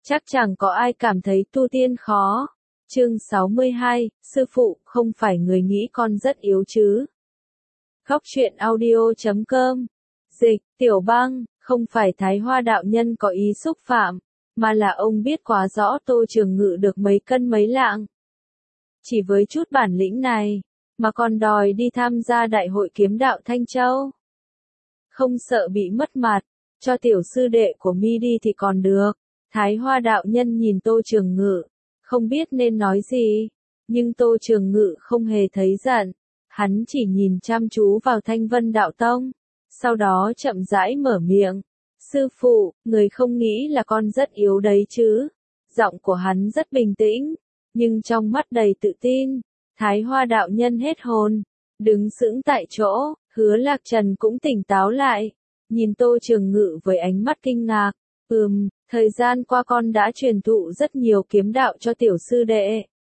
Chắc chẳng có ai cảm thấy tu tiên khó. Chương 62, sư phụ, không phải người nghĩ con rất yếu chứ. Khóc chuyện audio.com. Dịch, Tiểu Bang, không phải Thái Hoa đạo nhân có ý xúc phạm, mà là ông biết quá rõ Tô Trường Ngự được mấy cân mấy lạng. Chỉ với chút bản lĩnh này, mà còn đòi đi tham gia đại hội kiếm đạo Thanh Châu. Không sợ bị mất mặt, cho tiểu sư đệ của mi đi thì còn được. Thái Hoa đạo nhân nhìn Tô Trường Ngự, không biết nên nói gì, nhưng Tô Trường Ngự không hề thấy giận, hắn chỉ nhìn chăm chú vào Thanh Vân Đạo Tông, sau đó chậm rãi mở miệng. Sư phụ, người không nghĩ là con rất yếu đấy chứ? Giọng của hắn rất bình tĩnh, nhưng trong mắt đầy tự tin. Thái Hoa đạo nhân hết hồn, đứng sững tại chỗ. Hứa Lạc Trần cũng tỉnh táo lại, nhìn Tô Trường Ngự với ánh mắt kinh ngạc. Thời gian qua con đã truyền thụ rất nhiều kiếm đạo cho tiểu sư đệ.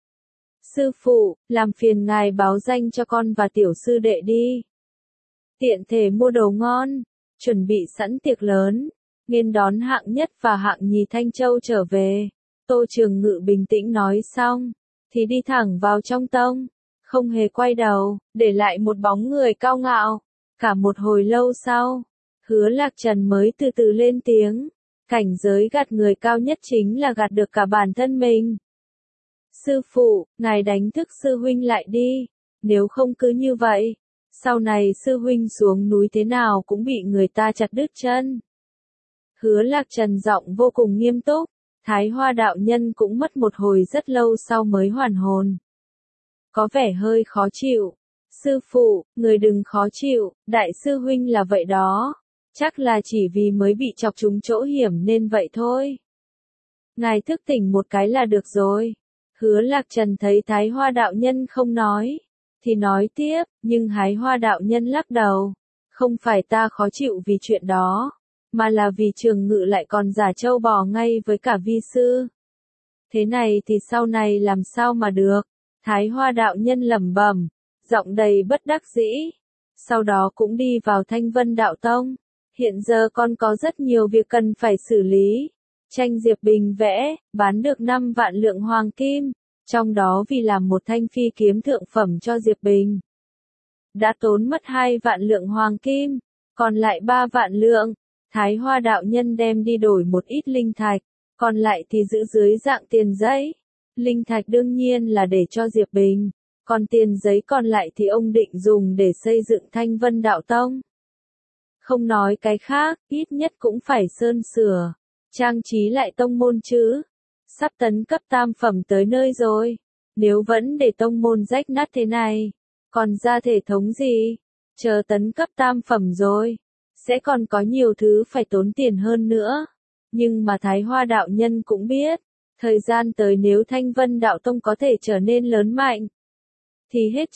Sư phụ, làm phiền ngài báo danh cho con và tiểu sư đệ đi. Tiện thể mua đồ ngon, chuẩn bị sẵn tiệc lớn, nghênh đón hạng nhất và hạng nhì Thanh Châu trở về. Tô Trường Ngự bình tĩnh nói xong, thì đi thẳng vào trong tông, không hề quay đầu, để lại một bóng người cao ngạo. Cả một hồi lâu sau, Hứa Lạc Trần mới từ từ lên tiếng. Cảnh giới gạt người cao nhất chính là gạt được cả bản thân mình. Sư phụ, ngài đánh thức sư huynh lại đi, nếu không cứ như vậy, sau này sư huynh xuống núi thế nào cũng bị người ta chặt đứt chân. Hứa Lạc Trần giọng vô cùng nghiêm túc, Thái Hoa đạo nhân cũng mất một hồi rất lâu sau mới hoàn hồn. Có vẻ hơi khó chịu. Sư phụ, người đừng khó chịu, đại sư huynh là vậy đó. Chắc là chỉ vì mới bị chọc trúng chỗ hiểm nên vậy thôi. Ngài thức tỉnh một cái là được rồi. Hứa Lạc Trần thấy Thái Hoa đạo nhân không nói, thì nói tiếp, nhưng Thái Hoa đạo nhân lắc đầu. Không phải ta khó chịu vì chuyện đó, mà là vì Trường Ngự lại còn giả trâu bò ngay với cả vi sư. Thế này thì sau này làm sao mà được? Thái Hoa đạo nhân lẩm bẩm, giọng đầy bất đắc dĩ. Sau đó cũng đi vào Thanh Vân Đạo Tông. Hiện giờ con có rất nhiều việc cần phải xử lý. Tranh Diệp Bình vẽ, bán được 5 vạn lượng hoàng kim, trong đó vì làm một thanh phi kiếm thượng phẩm cho Diệp Bình. Đã tốn mất 2 vạn lượng hoàng kim, còn lại 3 vạn lượng. Thái Hoa đạo nhân đem đi đổi một ít linh thạch, còn lại thì giữ dưới dạng tiền giấy. Linh thạch đương nhiên là để cho Diệp Bình, còn tiền giấy còn lại thì ông định dùng để xây dựng Thanh Vân Đạo Tông. Không nói cái khác, ít nhất cũng phải sơn sửa, trang trí lại tông môn chứ. Sắp tấn cấp tam phẩm tới nơi rồi, nếu vẫn để tông môn rách nát thế này, còn ra thể thống gì? Chờ tấn cấp tam phẩm rồi, sẽ còn có nhiều thứ phải tốn tiền hơn nữa. Nhưng mà Thái Hoa đạo nhân cũng biết, thời gian tới nếu Thanh Vân Đạo Tông có thể trở nên lớn mạnh, thì hết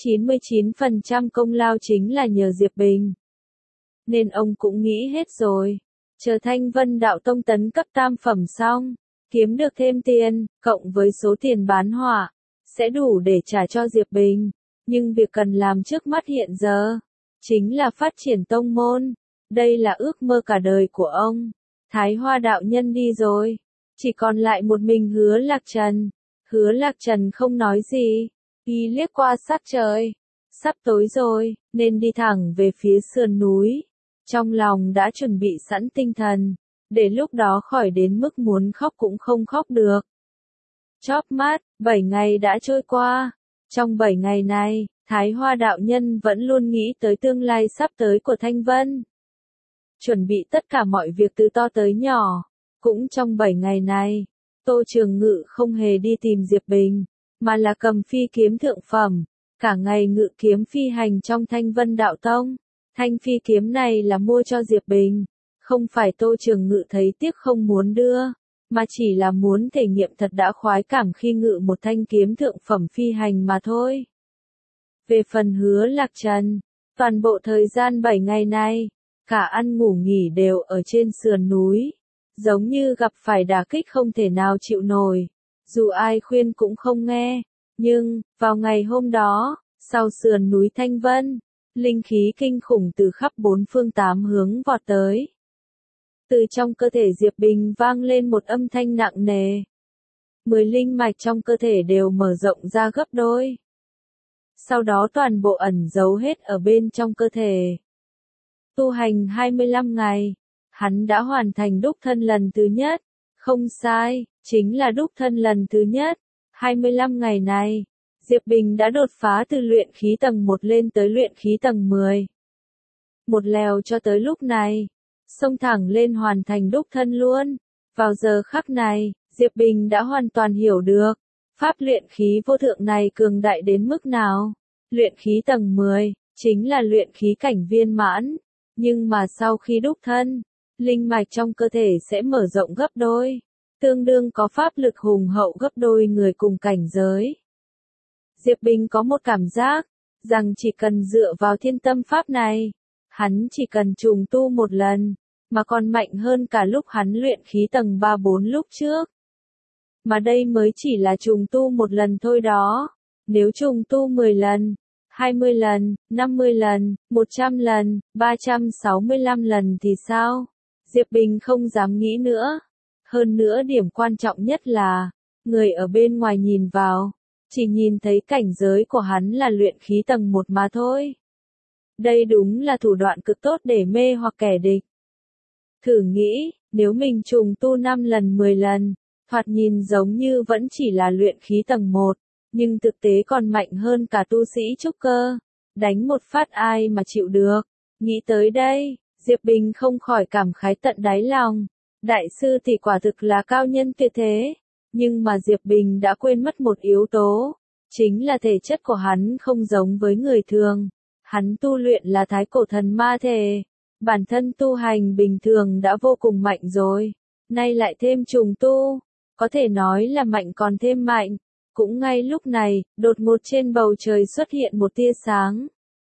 99% công lao chính là nhờ Diệp Bình. Nên ông cũng nghĩ hết rồi, chờ Thanh Vân Đạo Tông tấn cấp tam phẩm xong, kiếm được thêm tiền, cộng với số tiền bán hỏa, sẽ đủ để trả cho Diệp Bình. Nhưng việc cần làm trước mắt hiện giờ, chính là phát triển tông môn. Đây là ước mơ cả đời của ông. Thái Hoa đạo nhân đi rồi, chỉ còn lại một mình Hứa Lạc Trần. Hứa Lạc Trần không nói gì, y liếc qua sắc trời. Sắp tối rồi, nên đi thẳng về phía sườn núi. Trong lòng đã chuẩn bị sẵn tinh thần, để lúc đó khỏi đến mức muốn khóc cũng không khóc được. Chóp mắt, 7 ngày đã trôi qua. Trong 7 ngày này, Thái Hoa đạo nhân vẫn luôn nghĩ tới tương lai sắp tới của Thanh Vân. Chuẩn bị tất cả mọi việc từ to tới nhỏ. Cũng trong 7 ngày này, Tô Trường Ngự không hề đi tìm Diệp Bình, mà là cầm phi kiếm thượng phẩm, cả ngày ngự kiếm phi hành trong Thanh Vân Đạo Tông. Thanh phi kiếm này là mua cho Diệp Bình, không phải Tô Trường Ngự thấy tiếc không muốn đưa, mà chỉ là muốn thể nghiệm thật đã khoái cảm khi ngự một thanh kiếm thượng phẩm phi hành mà thôi. Về phần Hứa Lạc Trần, toàn bộ thời gian 7 ngày này, cả ăn ngủ nghỉ đều ở trên sườn núi, giống như gặp phải đả kích không thể nào chịu nổi, dù ai khuyên cũng không nghe. Nhưng, vào ngày hôm đó, sau sườn núi Thanh Vân, linh khí kinh khủng từ khắp bốn phương tám hướng vọt tới. Từ trong cơ thể Diệp Bình vang lên một âm thanh nặng nề. 10 linh mạch trong cơ thể đều mở rộng ra gấp đôi. Sau đó toàn bộ ẩn giấu hết ở bên trong cơ thể. Tu hành 25 ngày, hắn đã hoàn thành đúc thân lần thứ nhất. Không sai, chính là đúc thân lần thứ nhất. 25 ngày này, Diệp Bình đã đột phá từ luyện khí tầng 1 lên tới luyện khí tầng 10. Một lèo cho tới lúc này, xông thẳng lên hoàn thành đúc thân luôn. Vào giờ khắc này, Diệp Bình đã hoàn toàn hiểu được, pháp luyện khí vô thượng này cường đại đến mức nào. Luyện khí tầng 10, chính là luyện khí cảnh viên mãn. Nhưng mà sau khi đúc thân, linh mạch trong cơ thể sẽ mở rộng gấp đôi. Tương đương có pháp lực hùng hậu gấp đôi người cùng cảnh giới. Diệp Bình có một cảm giác, rằng chỉ cần dựa vào thiên tâm pháp này, hắn chỉ cần trùng tu một lần, mà còn mạnh hơn cả lúc hắn luyện khí tầng 3-4 lúc trước. Mà đây mới chỉ là trùng tu một lần thôi đó. Nếu trùng tu 10 lần, 20 lần, 50 lần, 100 lần, 365 lần thì sao? Diệp Bình không dám nghĩ nữa. Hơn nữa điểm quan trọng nhất là, người ở bên ngoài nhìn vào, chỉ nhìn thấy cảnh giới của hắn là luyện khí tầng 1 mà thôi. Đây đúng là thủ đoạn cực tốt để mê hoặc kẻ địch. Thử nghĩ, nếu mình trùng tu 5 lần 10 lần, thoạt nhìn giống như vẫn chỉ là luyện khí tầng 1, nhưng thực tế còn mạnh hơn cả tu sĩ trúc cơ. Đánh một phát ai mà chịu được. Nghĩ tới đây, Diệp Bình không khỏi cảm khái tận đáy lòng. Đại sư thì quả thực là cao nhân tuyệt thế. Nhưng mà Diệp Bình đã quên mất một yếu tố. Chính là thể chất của hắn không giống với người thường. Hắn tu luyện là thái cổ thần ma thể. Bản thân tu hành bình thường đã vô cùng mạnh rồi. Nay lại thêm trùng tu. Có thể nói là mạnh còn thêm mạnh. Cũng ngay lúc này, đột ngột trên bầu trời xuất hiện một tia sáng.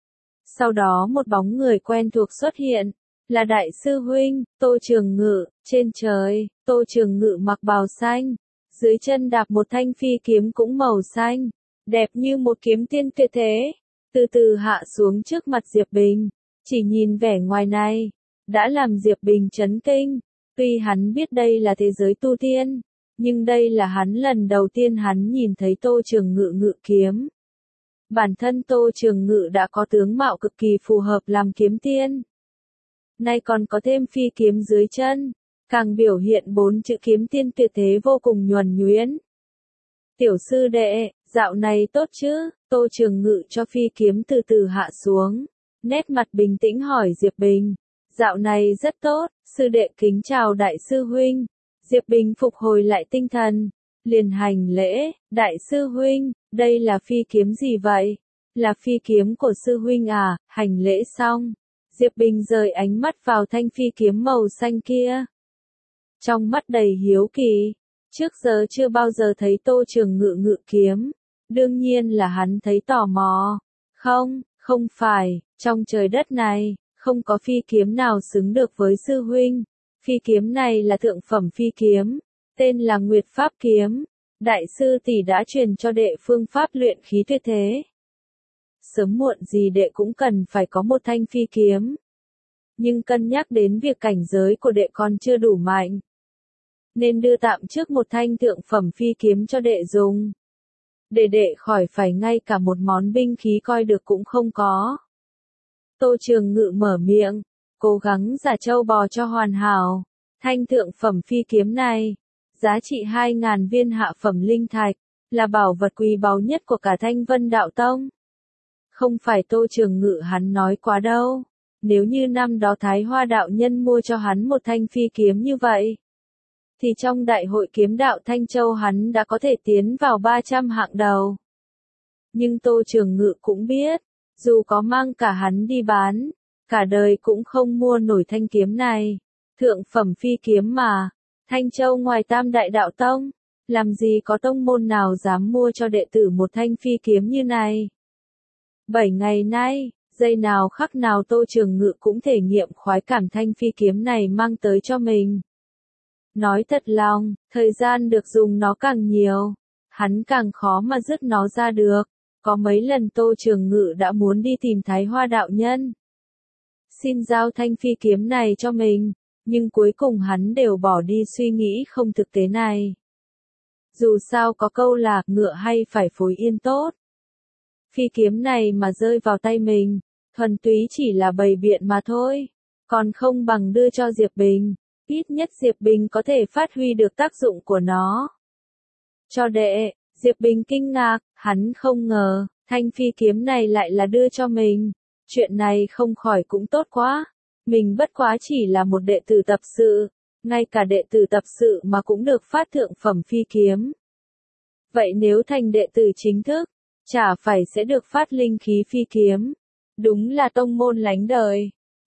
Sau đó một bóng người quen thuộc xuất hiện. Là đại sư huynh, Tô Trường Ngự. Trên trời, Tô Trường Ngự mặc bào xanh. Dưới chân đạp một thanh phi kiếm cũng màu xanh. Đẹp như một kiếm tiên tuyệt thế. Từ từ hạ xuống trước mặt Diệp Bình. Chỉ nhìn vẻ ngoài này, đã làm Diệp Bình chấn kinh. Tuy hắn biết đây là thế giới tu tiên, nhưng đây là hắn lần đầu tiên hắn nhìn thấy Tô Trường Ngự ngự kiếm. Bản thân Tô Trường Ngự đã có tướng mạo cực kỳ phù hợp làm kiếm tiên. Nay còn có thêm phi kiếm dưới chân, càng biểu hiện 4 chữ kiếm tiên tuyệt thế vô cùng nhuần nhuyễn. Tiểu sư đệ, dạo này tốt chứ? Tô Trường Ngự cho phi kiếm từ từ hạ xuống. Nét mặt bình tĩnh hỏi Diệp Bình. Dạo này rất tốt, sư đệ kính chào đại sư huynh. Diệp Bình phục hồi lại tinh thần. Liền hành lễ, đại sư huynh, đây là phi kiếm gì vậy? Là phi kiếm của sư huynh à? Hành lễ xong. Diệp Bình rời ánh mắt vào thanh phi kiếm màu xanh kia. Trong mắt đầy hiếu kỳ. Trước giờ chưa bao giờ thấy Tô Trường Ngự ngự kiếm. Đương nhiên là hắn thấy tò mò. Không phải, trong trời đất này, không có phi kiếm nào xứng được với sư huynh. Phi kiếm này là thượng phẩm phi kiếm, tên là Nguyệt Pháp Kiếm. Đại sư tỷ đã truyền cho đệ phương pháp luyện khí tuyệt thế. Sớm muộn gì đệ cũng cần phải có một thanh phi kiếm. Nhưng cân nhắc đến việc cảnh giới của đệ còn chưa đủ mạnh, nên đưa tạm trước một thanh thượng phẩm phi kiếm cho đệ dùng. Để đệ khỏi phải ngay cả một món binh khí coi được cũng không có. Tô Trường Ngự mở miệng, cố gắng giả trâu bò cho hoàn hảo. Thanh thượng phẩm phi kiếm này, giá trị 2.000 viên hạ phẩm linh thạch, là bảo vật quý báu nhất của cả Thanh Vân Đạo Tông. Không phải Tô Trường Ngự hắn nói quá đâu. Nếu như năm đó Thái Hoa đạo nhân mua cho hắn một thanh phi kiếm như vậy, thì trong đại hội kiếm đạo Thanh Châu hắn đã có thể tiến vào 300 hạng đầu. Nhưng Tô Trường Ngự cũng biết, dù có mang cả hắn đi bán, cả đời cũng không mua nổi thanh kiếm này. Thượng phẩm phi kiếm mà, Thanh Châu ngoài Tam Đại Đạo Tông, làm gì có tông môn nào dám mua cho đệ tử một thanh phi kiếm như này. 7 ngày nay, giây nào khắc nào Tô Trường Ngự cũng thể nghiệm khoái cảm thanh phi kiếm này mang tới cho mình. Nói thật lòng, thời gian được dùng nó càng nhiều, hắn càng khó mà dứt nó ra được. Có mấy lần Tô Trường Ngự đã muốn đi tìm Thái Hoa đạo nhân. Xin giao thanh phi kiếm này cho mình. nhưng cuối cùng hắn đều bỏ đi suy nghĩ không thực tế này. Dù sao có câu là, ngựa hay phải phối yên tốt. Phi kiếm này mà rơi vào tay mình, thuần túy chỉ là bày biện mà thôi, còn không bằng đưa cho Diệp Bình, ít nhất Diệp Bình có thể phát huy được tác dụng của nó. Cho đệ, Diệp Bình kinh ngạc, hắn không ngờ, thanh phi kiếm này lại là đưa cho mình, chuyện này không khỏi cũng tốt quá, mình bất quá chỉ là một đệ tử tập sự, ngay cả đệ tử tập sự mà cũng được phát thượng phẩm phi kiếm. Vậy nếu thành đệ tử chính thức, chả phải sẽ được phát linh khí phi kiếm. Đúng là tông môn lánh đời.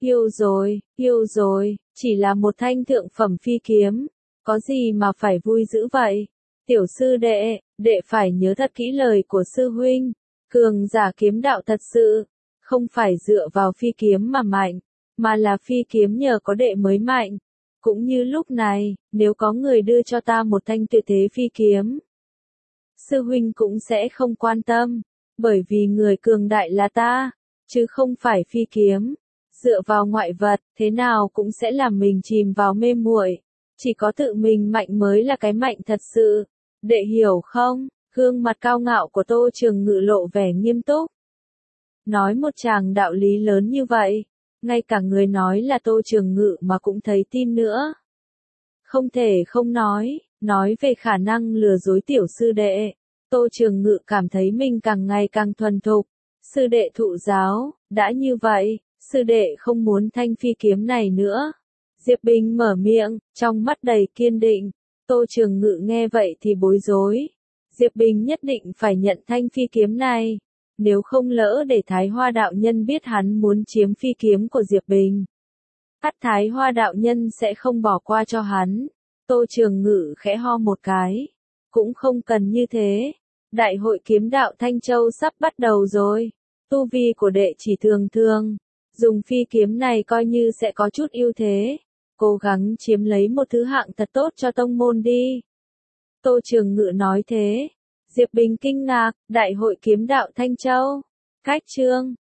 Yêu rồi, chỉ là một thanh thượng phẩm phi kiếm, có gì mà phải vui dữ vậy? Tiểu sư đệ, đệ phải nhớ thật kỹ lời của sư huynh, cường giả kiếm đạo thật sự, không phải dựa vào phi kiếm mà mạnh, mà là phi kiếm nhờ có đệ mới mạnh. Cũng như lúc này, nếu có người đưa cho ta một thanh tuyệt thế phi kiếm, sư huynh cũng sẽ không quan tâm, bởi vì người cường đại là ta, chứ không phải phi kiếm. Dựa vào ngoại vật, thế nào cũng sẽ làm mình chìm vào mê muội. Chỉ có tự mình mạnh mới là cái mạnh thật sự. Đệ hiểu không? Gương mặt cao ngạo của Tô Trường Ngự lộ vẻ nghiêm túc. Nói một tràng đạo lý lớn như vậy, ngay cả người nói là Tô Trường Ngự mà cũng thấy tin nữa. Không thể không nói về khả năng lừa dối tiểu sư đệ. Tô Trường Ngự cảm thấy mình càng ngày càng thuần thục. Sư đệ thụ giáo, đã như vậy, sư đệ không muốn thanh phi kiếm này nữa. Diệp Bình mở miệng, trong mắt đầy kiên định. Tô Trường Ngự nghe vậy thì bối rối. Diệp Bình nhất định phải nhận thanh phi kiếm này. Nếu không lỡ để Thái Hoa đạo nhân biết hắn muốn chiếm phi kiếm của Diệp Bình, ắt Thái Hoa đạo nhân sẽ không bỏ qua cho hắn. Tô Trường Ngự khẽ ho một cái. Cũng không cần như thế. Đại hội kiếm đạo Thanh Châu sắp bắt đầu rồi. Tu vi của đệ chỉ thường, dùng phi kiếm này coi như sẽ có chút ưu thế. Cố gắng chiếm lấy một thứ hạng thật tốt cho tông môn đi. Tô Trường Ngự nói thế. Diệp Bình kinh ngạc, Đại hội kiếm đạo Thanh Châu. Cách chương